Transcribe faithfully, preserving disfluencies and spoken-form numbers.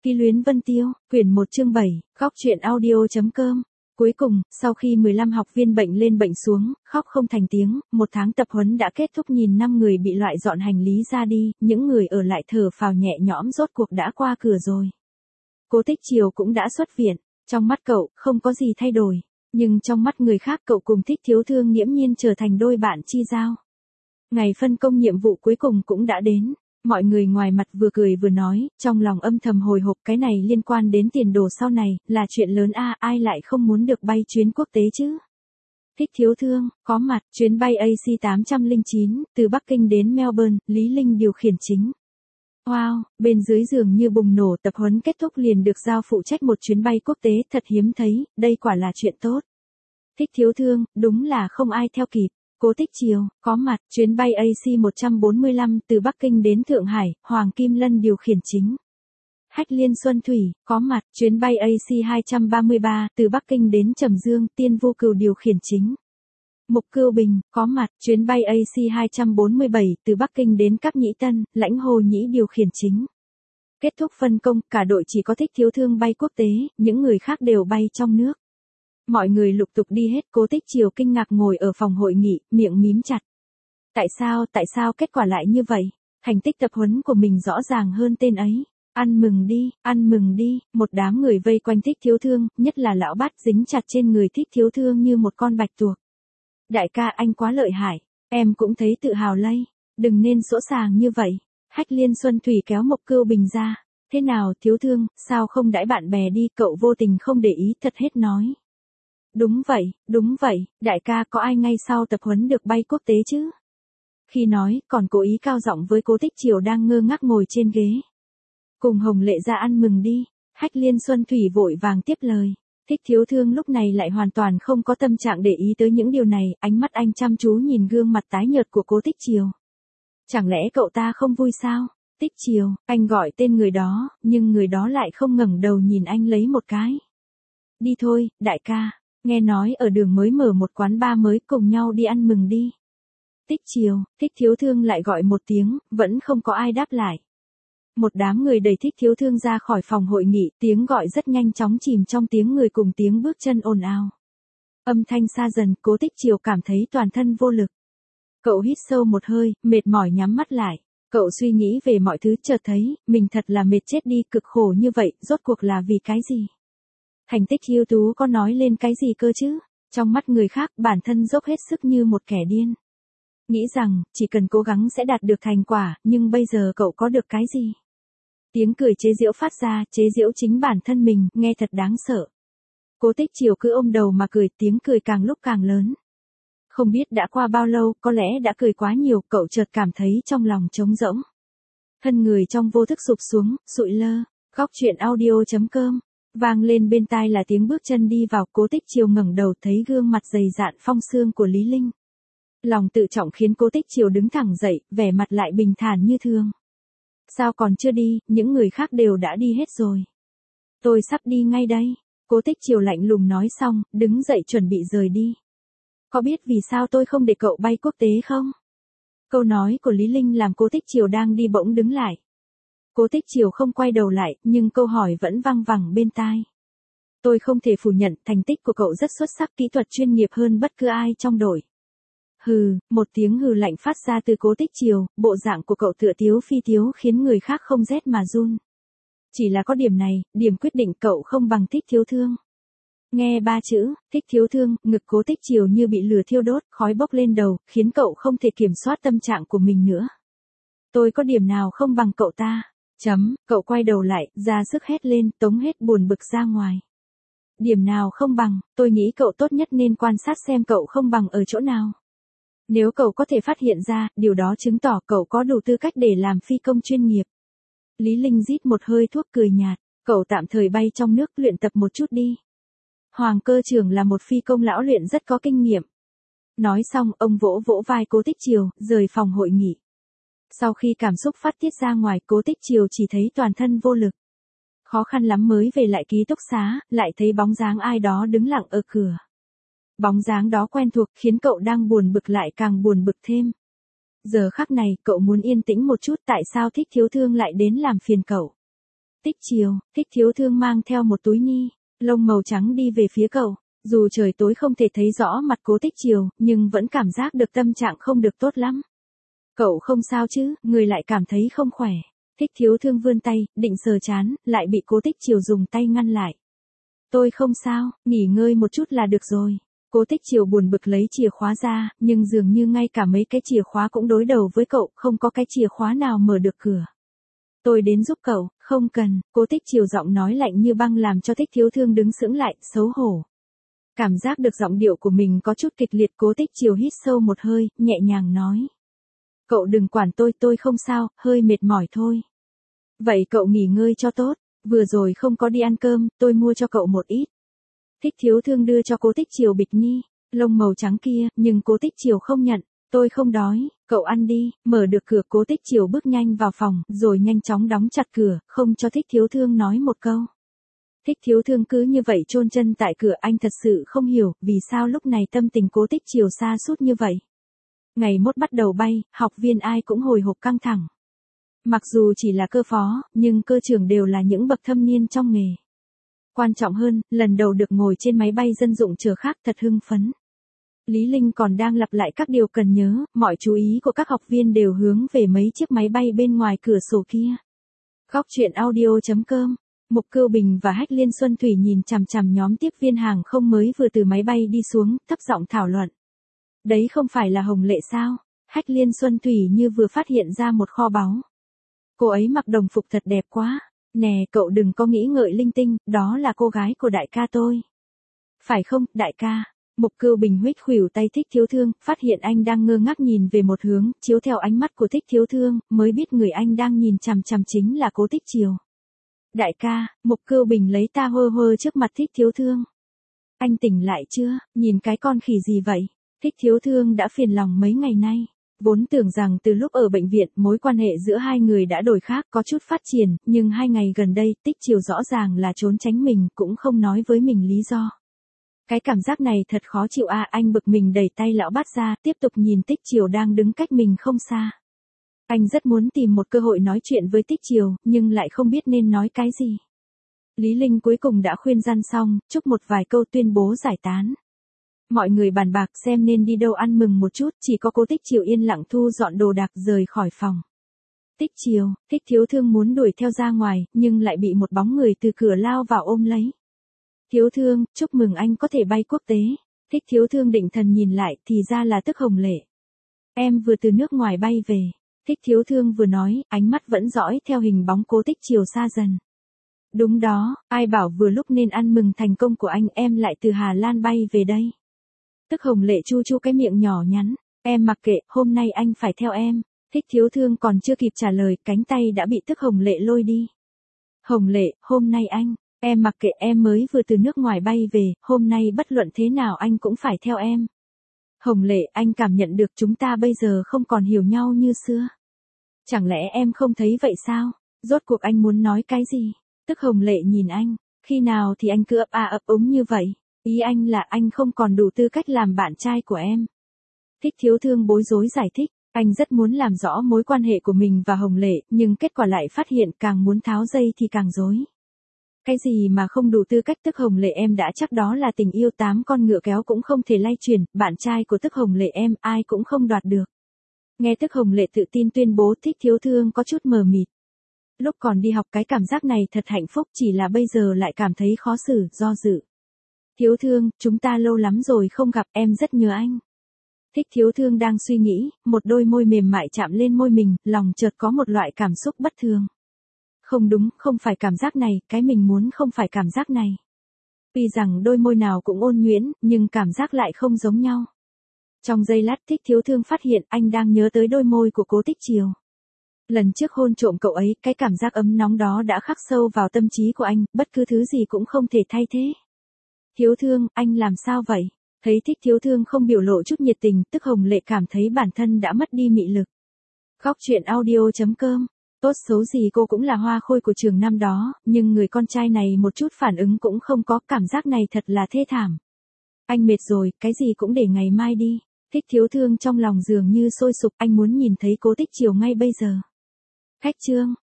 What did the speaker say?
Ký luyến Vân Tiêu, quyển một chương bảy, góc truyện audio.com. Cuối cùng, sau khi mười lăm học viên bệnh lên bệnh xuống, khóc không thành tiếng, một tháng tập huấn đã kết thúc, nhìn năm người bị loại dọn hành lý ra đi, những người ở lại thở phào nhẹ nhõm, rốt cuộc đã qua cửa rồi. Cố Tích Triều cũng đã xuất viện, trong mắt cậu, không có gì thay đổi, nhưng trong mắt người khác cậu cùng Thích Thiếu Thương nghiễm nhiên trở thành đôi bạn chi giao. Ngày phân công nhiệm vụ cuối cùng cũng đã đến. Mọi người ngoài mặt vừa cười vừa nói, trong lòng âm thầm hồi hộp, cái này liên quan đến tiền đồ sau này, là chuyện lớn a, à, ai lại không muốn được bay chuyến quốc tế chứ. Thích Thiếu Thương, có mặt, chuyến bay A C tám không chín, từ Bắc Kinh đến Melbourne, Lý Linh điều khiển chính. Wow, bên dưới giường như bùng nổ, tập huấn kết thúc liền được giao phụ trách một chuyến bay quốc tế, thật hiếm thấy, đây quả là chuyện tốt. Thích Thiếu Thương, đúng là không ai theo kịp. Cố Tích Triều, có mặt, chuyến bay A C một bốn lăm từ Bắc Kinh đến Thượng Hải, Hoàng Kim Lân điều khiển chính. Hách Liên Xuân Thủy, có mặt, chuyến bay A C hai ba ba từ Bắc Kinh đến Trầm Dương, Tiên Vô Cừu điều khiển chính. Mục Cưu Bình, có mặt, chuyến bay A C hai bốn bảy từ Bắc Kinh đến Cáp Nhĩ Tân, Lãnh Hồ Nhĩ điều khiển chính. Kết thúc phân công, cả đội chỉ có Thích Thiếu Thương bay quốc tế, những người khác đều bay trong nước. Mọi người lục tục đi hết, Cố Tích Triều kinh ngạc ngồi ở phòng hội nghị, miệng mím chặt. Tại sao, tại sao kết quả lại như vậy? Thành tích tập huấn của mình rõ ràng hơn tên ấy. Ăn mừng đi, ăn mừng đi, một đám người vây quanh Thích Thiếu Thương, nhất là lão Bát dính chặt trên người Thích Thiếu Thương như một con bạch tuộc. Đại ca, anh quá lợi hại, em cũng thấy tự hào lây, đừng nên sỗ sàng như vậy. Hách Liên Xuân Thủy kéo Mộc Cưu Bình ra. Thế nào Thiếu Thương, sao không đãi bạn bè đi, cậu vô tình không để ý, thật hết nói. Đúng vậy, đúng vậy, đại ca, có ai ngay sau tập huấn được bay quốc tế chứ? Khi nói, còn cố ý cao giọng với Cố Tích Triều đang ngơ ngác ngồi trên ghế. Cùng Hồng Lệ ra ăn mừng đi. Hách Liên Xuân Thủy vội vàng tiếp lời. Thích Thiếu Thương lúc này lại hoàn toàn không có tâm trạng để ý tới những điều này, ánh mắt anh chăm chú nhìn gương mặt tái nhợt của Cố Tích Triều. Chẳng lẽ cậu ta không vui sao? Tích Triều, anh gọi tên người đó, nhưng người đó lại không ngẩng đầu nhìn anh lấy một cái. Đi thôi, đại ca. Nghe nói ở đường mới mở một quán bar mới, cùng nhau đi ăn mừng đi. Tích Triều, Thích Thiếu Thương lại gọi một tiếng, vẫn không có ai đáp lại. Một đám người đẩy Thích Thiếu Thương ra khỏi phòng hội nghị, tiếng gọi rất nhanh chóng chìm trong tiếng người cùng tiếng bước chân ồn ào. Âm thanh xa dần, Cố Tích Triều cảm thấy toàn thân vô lực. Cậu hít sâu một hơi, mệt mỏi nhắm mắt lại. Cậu suy nghĩ về mọi thứ, chợt thấy, mình thật là mệt chết đi, cực khổ như vậy, rốt cuộc là vì cái gì? Thành tích ưu tú có nói lên cái gì cơ chứ? Trong mắt người khác, bản thân dốc hết sức như một kẻ điên. Nghĩ rằng, chỉ cần cố gắng sẽ đạt được thành quả, nhưng bây giờ cậu có được cái gì? Tiếng cười chế giễu phát ra, chế giễu chính bản thân mình, nghe thật đáng sợ. Cố Tích Triều cứ ôm đầu mà cười, tiếng cười càng lúc càng lớn. Không biết đã qua bao lâu, có lẽ đã cười quá nhiều, cậu chợt cảm thấy trong lòng trống rỗng. Thân người trong vô thức sụp xuống, sụi lơ. Góc truyện audio.com. Vang lên bên tai là tiếng bước chân đi vào, Cố Tích Triều ngẩng đầu thấy gương mặt dày dạn phong sương của Lý Linh. Lòng tự trọng khiến Cố Tích Triều đứng thẳng dậy, vẻ mặt lại bình thản như thường. Sao còn chưa đi, những người khác đều đã đi hết rồi. Tôi sắp đi ngay đây. Cố Tích Triều lạnh lùng nói xong, đứng dậy chuẩn bị rời đi. Có biết vì sao tôi không để cậu bay quốc tế không? Câu nói của Lý Linh làm Cố Tích Triều đang đi bỗng đứng lại. Cố Tích Triều không quay đầu lại, nhưng câu hỏi vẫn vang vẳng bên tai. Tôi không thể phủ nhận, thành tích của cậu rất xuất sắc, kỹ thuật chuyên nghiệp hơn bất cứ ai trong đội. Hừ, một tiếng hừ lạnh phát ra từ Cố Tích Triều, bộ dạng của cậu tựa tiếu phi tiếu khiến người khác không rét mà run. Chỉ là có điểm này, điểm quyết định cậu không bằng Thích Thiếu Thương. Nghe ba chữ, Thích Thiếu Thương, ngực Cố Tích Triều như bị lửa thiêu đốt, khói bốc lên đầu, khiến cậu không thể kiểm soát tâm trạng của mình nữa. Tôi có điểm nào không bằng cậu ta? Chấm, cậu quay đầu lại, ra sức hét lên, tống hết buồn bực ra ngoài. Điểm nào không bằng, tôi nghĩ cậu tốt nhất nên quan sát xem cậu không bằng ở chỗ nào. Nếu cậu có thể phát hiện ra, điều đó chứng tỏ cậu có đủ tư cách để làm phi công chuyên nghiệp. Lý Linh rít một hơi thuốc cười nhạt, cậu tạm thời bay trong nước luyện tập một chút đi. Hoàng Cơ Trưởng là một phi công lão luyện rất có kinh nghiệm. Nói xong, ông vỗ vỗ vai Cố Tích Triều, rời phòng hội nghị. Sau khi cảm xúc phát tiết ra ngoài, Cố Tích Triều chỉ thấy toàn thân vô lực. Khó khăn lắm mới về lại ký túc xá, lại thấy bóng dáng ai đó đứng lặng ở cửa. Bóng dáng đó quen thuộc khiến cậu đang buồn bực lại càng buồn bực thêm. Giờ khắc này, cậu muốn yên tĩnh một chút, tại sao Thích Thiếu Thương lại đến làm phiền cậu? Tích Chiều, Thích Thiếu Thương mang theo một túi ni lông màu trắng đi về phía cậu. Dù trời tối không thể thấy rõ mặt Cố Tích Chiều, nhưng vẫn cảm giác được tâm trạng không được tốt lắm. Cậu không sao chứ, người lại cảm thấy không khỏe. Thích Thiếu Thương vươn tay, định sờ chán, lại bị Cố Tích Chiều dùng tay ngăn lại. Tôi không sao, nghỉ ngơi một chút là được rồi. Cố Tích Chiều buồn bực lấy chìa khóa ra, nhưng dường như ngay cả mấy cái chìa khóa cũng đối đầu với cậu, không có cái chìa khóa nào mở được cửa. Tôi đến giúp cậu, không cần. Cố Tích Chiều giọng nói lạnh như băng làm cho Thích Thiếu Thương đứng sững lại, xấu hổ. Cảm giác được giọng điệu của mình có chút kịch liệt, Cố Tích Chiều hít sâu một hơi, nhẹ nhàng nói. Cậu đừng quản tôi, tôi không sao, hơi mệt mỏi thôi. Vậy cậu nghỉ ngơi cho tốt, vừa rồi không có đi ăn cơm, tôi mua cho cậu một ít. Thích Thiếu Thương đưa cho Cố Tích Chiều bịch ni lông màu trắng kia, nhưng Cố Tích Chiều không nhận. Tôi không đói, cậu ăn đi. Mở được cửa, Cố Tích Chiều bước nhanh vào phòng, rồi nhanh chóng đóng chặt cửa, không cho Thích Thiếu Thương nói một câu. Thích Thiếu Thương cứ như vậy chôn chân tại cửa, anh thật sự không hiểu, vì sao lúc này tâm tình Cố Tích Chiều sa sút như vậy. Ngày mốt bắt đầu bay, học viên ai cũng hồi hộp căng thẳng. Mặc dù chỉ là cơ phó, nhưng cơ trưởng đều là những bậc thâm niên trong nghề. Quan trọng hơn, lần đầu được ngồi trên máy bay dân dụng chở khác thật hưng phấn. Lý Linh còn đang lặp lại các điều cần nhớ, mọi chú ý của các học viên đều hướng về mấy chiếc máy bay bên ngoài cửa sổ kia. Góc truyện audio chấm com. Mục Cưu Bình và Hách Liên Xuân Thủy nhìn chằm chằm nhóm tiếp viên hàng không mới vừa từ máy bay đi xuống, thấp giọng thảo luận. Đấy không phải là Hồng Lệ sao? Hách Liên Xuân Thủy như vừa phát hiện ra một kho báu. Cô ấy mặc đồng phục thật đẹp quá. Nè, cậu đừng có nghĩ ngợi linh tinh, đó là cô gái của đại ca tôi. Phải không, đại ca? Mục Cưu Bình huých khuỷu tay Thích Thiếu Thương, phát hiện anh đang ngơ ngác nhìn về một hướng, chiếu theo ánh mắt của Thích Thiếu Thương, mới biết người anh đang nhìn chằm chằm chính là Cố Tích Chiều. Đại ca, Mục Cưu Bình lấy ta hơ hơ trước mặt Thích Thiếu Thương. Anh tỉnh lại chưa, nhìn cái con khỉ gì vậy? Thích Thiếu Thương đã phiền lòng mấy ngày nay. Vốn tưởng rằng từ lúc ở bệnh viện, mối quan hệ giữa hai người đã đổi khác, có chút phát triển, nhưng hai ngày gần đây, Tích Chiều rõ ràng là trốn tránh mình, cũng không nói với mình lý do. Cái cảm giác này thật khó chịu à, anh bực mình đẩy tay lão bát ra, tiếp tục nhìn Tích Chiều đang đứng cách mình không xa. Anh rất muốn tìm một cơ hội nói chuyện với Tích Chiều, nhưng lại không biết nên nói cái gì. Lý Linh cuối cùng đã khuyên răn xong, chúc một vài câu tuyên bố giải tán. Mọi người bàn bạc xem nên đi đâu ăn mừng một chút, chỉ có Cố Tích Chiều yên lặng thu dọn đồ đạc rời khỏi phòng. Tích Chiều, Thích Thiếu Thương muốn đuổi theo ra ngoài, nhưng lại bị một bóng người từ cửa lao vào ôm lấy. Thiếu Thương, chúc mừng anh có thể bay quốc tế. Thích Thiếu Thương định thần nhìn lại, thì ra là Tức Hồng Lệ. Em vừa từ nước ngoài bay về. Thích Thiếu Thương vừa nói, ánh mắt vẫn dõi theo hình bóng Cố Tích Chiều xa dần. Đúng đó, ai bảo vừa lúc nên ăn mừng thành công của anh, em lại từ Hà Lan bay về đây. Tức Hồng Lệ chu chu cái miệng nhỏ nhắn. Em mặc kệ, hôm nay anh phải theo em. Thích Thiếu Thương còn chưa kịp trả lời, cánh tay đã bị Tức Hồng Lệ lôi đi. Hồng Lệ, hôm nay anh, em mặc kệ, em mới vừa từ nước ngoài bay về, hôm nay bất luận thế nào anh cũng phải theo em. Hồng Lệ, anh cảm nhận được chúng ta bây giờ không còn hiểu nhau như xưa. Chẳng lẽ em không thấy vậy sao? Rốt cuộc anh muốn nói cái gì? Tức Hồng Lệ nhìn anh, khi nào thì anh cứ ấp a ấp úng như vậy? Ý anh là anh không còn đủ tư cách làm bạn trai của em. Thích Thiếu Thương bối rối giải thích, anh rất muốn làm rõ mối quan hệ của mình và Hồng Lệ, nhưng kết quả lại phát hiện càng muốn tháo dây thì càng rối. Cái gì mà không đủ tư cách? Tức Hồng Lệ, em đã chắc đó là tình yêu tám con ngựa kéo cũng không thể lay chuyển, bạn trai của Tức Hồng Lệ em ai cũng không đoạt được. Nghe Tức Hồng Lệ tự tin tuyên bố, Thích Thiếu Thương có chút mờ mịt. Lúc còn đi học cái cảm giác này thật hạnh phúc, chỉ là bây giờ lại cảm thấy khó xử, do dự. Thiếu Thương, chúng ta lâu lắm rồi không gặp, em rất nhớ anh. Thích Thiếu Thương đang suy nghĩ, một đôi môi mềm mại chạm lên môi mình, lòng chợt có một loại cảm xúc bất thường. Không đúng, không phải cảm giác này, cái mình muốn không phải cảm giác này. Tuy rằng đôi môi nào cũng ôn nhuyễn, nhưng cảm giác lại không giống nhau. Trong giây lát, Thích Thiếu Thương phát hiện anh đang nhớ tới đôi môi của Cố Tích Chiều. Lần trước hôn trộm cậu ấy, cái cảm giác ấm nóng đó đã khắc sâu vào tâm trí của anh, bất cứ thứ gì cũng không thể thay thế. Thiếu Thương, anh làm sao vậy? Thấy Thích Thiếu Thương không biểu lộ chút nhiệt tình, Tức Hồng Lệ cảm thấy bản thân đã mất đi mị lực. Góc truyện audio chấm com. Tốt xấu gì cô cũng là hoa khôi của trường năm đó, nhưng người con trai này một chút phản ứng cũng không có, cảm giác này thật là thê thảm. Anh mệt rồi, cái gì cũng để ngày mai đi. Thích Thiếu Thương trong lòng dường như sôi sục, anh muốn nhìn thấy Cố Tích Chiều ngay bây giờ. Khách trương,